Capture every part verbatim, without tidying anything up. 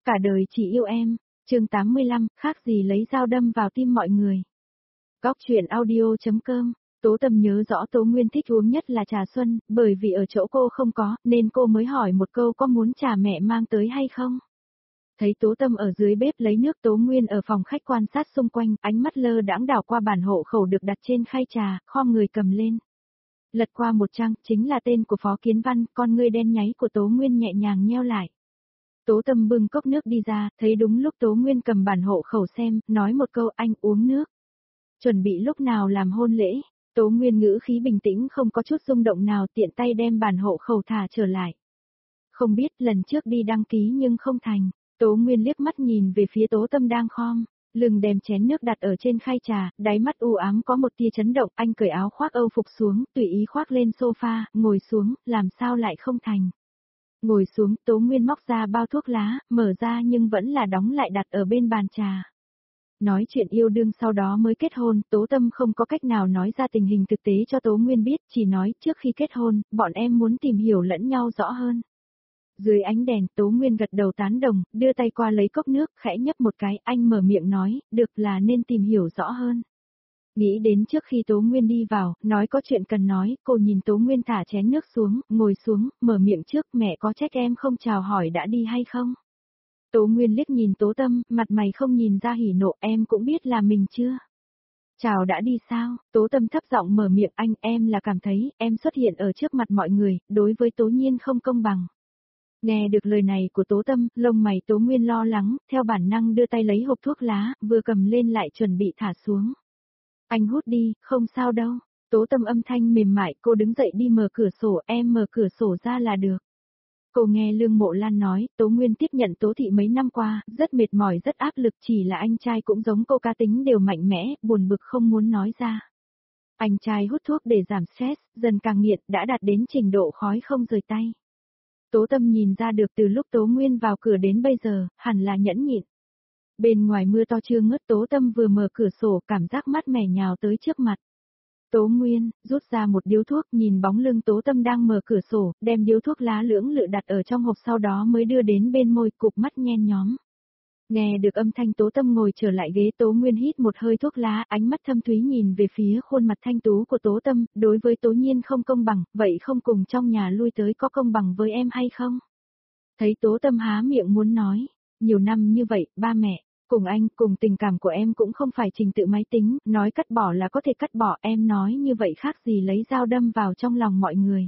cả đời chỉ yêu em. Chương tám mươi lăm, khác gì lấy dao đâm vào tim mọi người. Góc truyện audio.com. Tố Tâm nhớ rõ Tố Nguyên thích uống nhất là trà xuân, bởi vì ở chỗ cô không có, nên cô mới hỏi một câu có muốn trà mẹ mang tới hay không. Thấy Tố Tâm ở dưới bếp lấy nước, Tố Nguyên ở phòng khách quan sát xung quanh, ánh mắt lơ đãng đảo qua bản hộ khẩu được đặt trên khay trà, khom người cầm lên. Lật qua một trang, chính là tên của Phó Kiến Văn, con ngươi đen nháy của Tố Nguyên nhẹ nhàng nheo lại. Tố Tâm bưng cốc nước đi ra, thấy đúng lúc Tố Nguyên cầm bản hộ khẩu xem, nói một câu anh uống nước. Chuẩn bị lúc nào làm hôn lễ, Tố Nguyên ngữ khí bình tĩnh không có chút rung động nào, tiện tay đem bản hộ khẩu thả trở lại. Không biết lần trước đi đăng ký nhưng không thành, Tố Nguyên liếc mắt nhìn về phía Tố Tâm đang khom, lưng đem chén nước đặt ở trên khay trà, đáy mắt u ám có một tia chấn động, anh cởi áo khoác Âu phục xuống, tùy ý khoác lên sofa, ngồi xuống, làm sao lại không thành. Ngồi xuống, Tố Nguyên móc ra bao thuốc lá, mở ra nhưng vẫn là đóng lại đặt ở bên bàn trà. Nói chuyện yêu đương sau đó mới kết hôn, Tố Tâm không có cách nào nói ra tình hình thực tế cho Tố Nguyên biết, chỉ nói trước khi kết hôn, bọn em muốn tìm hiểu lẫn nhau rõ hơn. Dưới ánh đèn, Tố Nguyên gật đầu tán đồng, đưa tay qua lấy cốc nước, khẽ nhấp một cái, anh mở miệng nói, được là nên tìm hiểu rõ hơn. Nghĩ đến trước khi Tố Nguyên đi vào, nói có chuyện cần nói, cô nhìn Tố Nguyên thả chén nước xuống, ngồi xuống, mở miệng trước, mẹ có trách em không chào hỏi đã đi hay không? Tố Nguyên liếc nhìn Tố Tâm, mặt mày không nhìn ra hỉ nộ, em cũng biết là mình chưa? Chào đã đi sao? Tố Tâm thấp giọng mở miệng, anh, em là cảm thấy, em xuất hiện ở trước mặt mọi người, đối với Tố Nhiên không công bằng. Nghe được lời này của Tố Tâm, lông mày Tố Nguyên lo lắng, theo bản năng đưa tay lấy hộp thuốc lá, vừa cầm lên lại chuẩn bị thả xuống. Anh hút đi, không sao đâu. Tố Tâm âm thanh mềm mại, cô đứng dậy đi mở cửa sổ, em mở cửa sổ ra là được. Cô nghe Lương Mộ Lan nói, Tố Nguyên tiếp nhận Tố Thị mấy năm qua, rất mệt mỏi rất áp lực, chỉ là anh trai cũng giống cô, cá tính đều mạnh mẽ, buồn bực không muốn nói ra. Anh trai hút thuốc để giảm stress, dần càng nghiện, đã đạt đến trình độ khói không rời tay. Tố Tâm nhìn ra được từ lúc Tố Nguyên vào cửa đến bây giờ, hẳn là nhẫn nhịn. Bên ngoài mưa to chưa ngớt, Tố Tâm vừa mở cửa sổ, cảm giác mát mẻ nhào tới trước mặt. Tố Nguyên, rút ra một điếu thuốc, nhìn bóng lưng Tố Tâm đang mở cửa sổ, đem điếu thuốc lá lưỡng lự đặt ở trong hộp, sau đó mới đưa đến bên môi, cụp mắt nhen nhóm. Nghe được âm thanh Tố Tâm ngồi trở lại ghế, Tố Nguyên hít một hơi thuốc lá, ánh mắt thâm thúy nhìn về phía khuôn mặt thanh tú của Tố Tâm, đối với Tố Nhiên không công bằng, vậy không cùng trong nhà lui tới có công bằng với em hay không? Thấy Tố Tâm há miệng muốn nói, nhiều năm như vậy, ba mẹ, cùng anh, cùng tình cảm của em cũng không phải trình tự máy tính, nói cắt bỏ là có thể cắt bỏ, em nói như vậy khác gì lấy dao đâm vào trong lòng mọi người.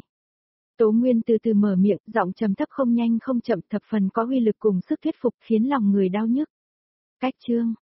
Tố Nguyên từ từ mở miệng, giọng trầm thấp không nhanh không chậm, thập phần có uy lực cùng sức thuyết phục, khiến lòng người đau nhức. Cách chương,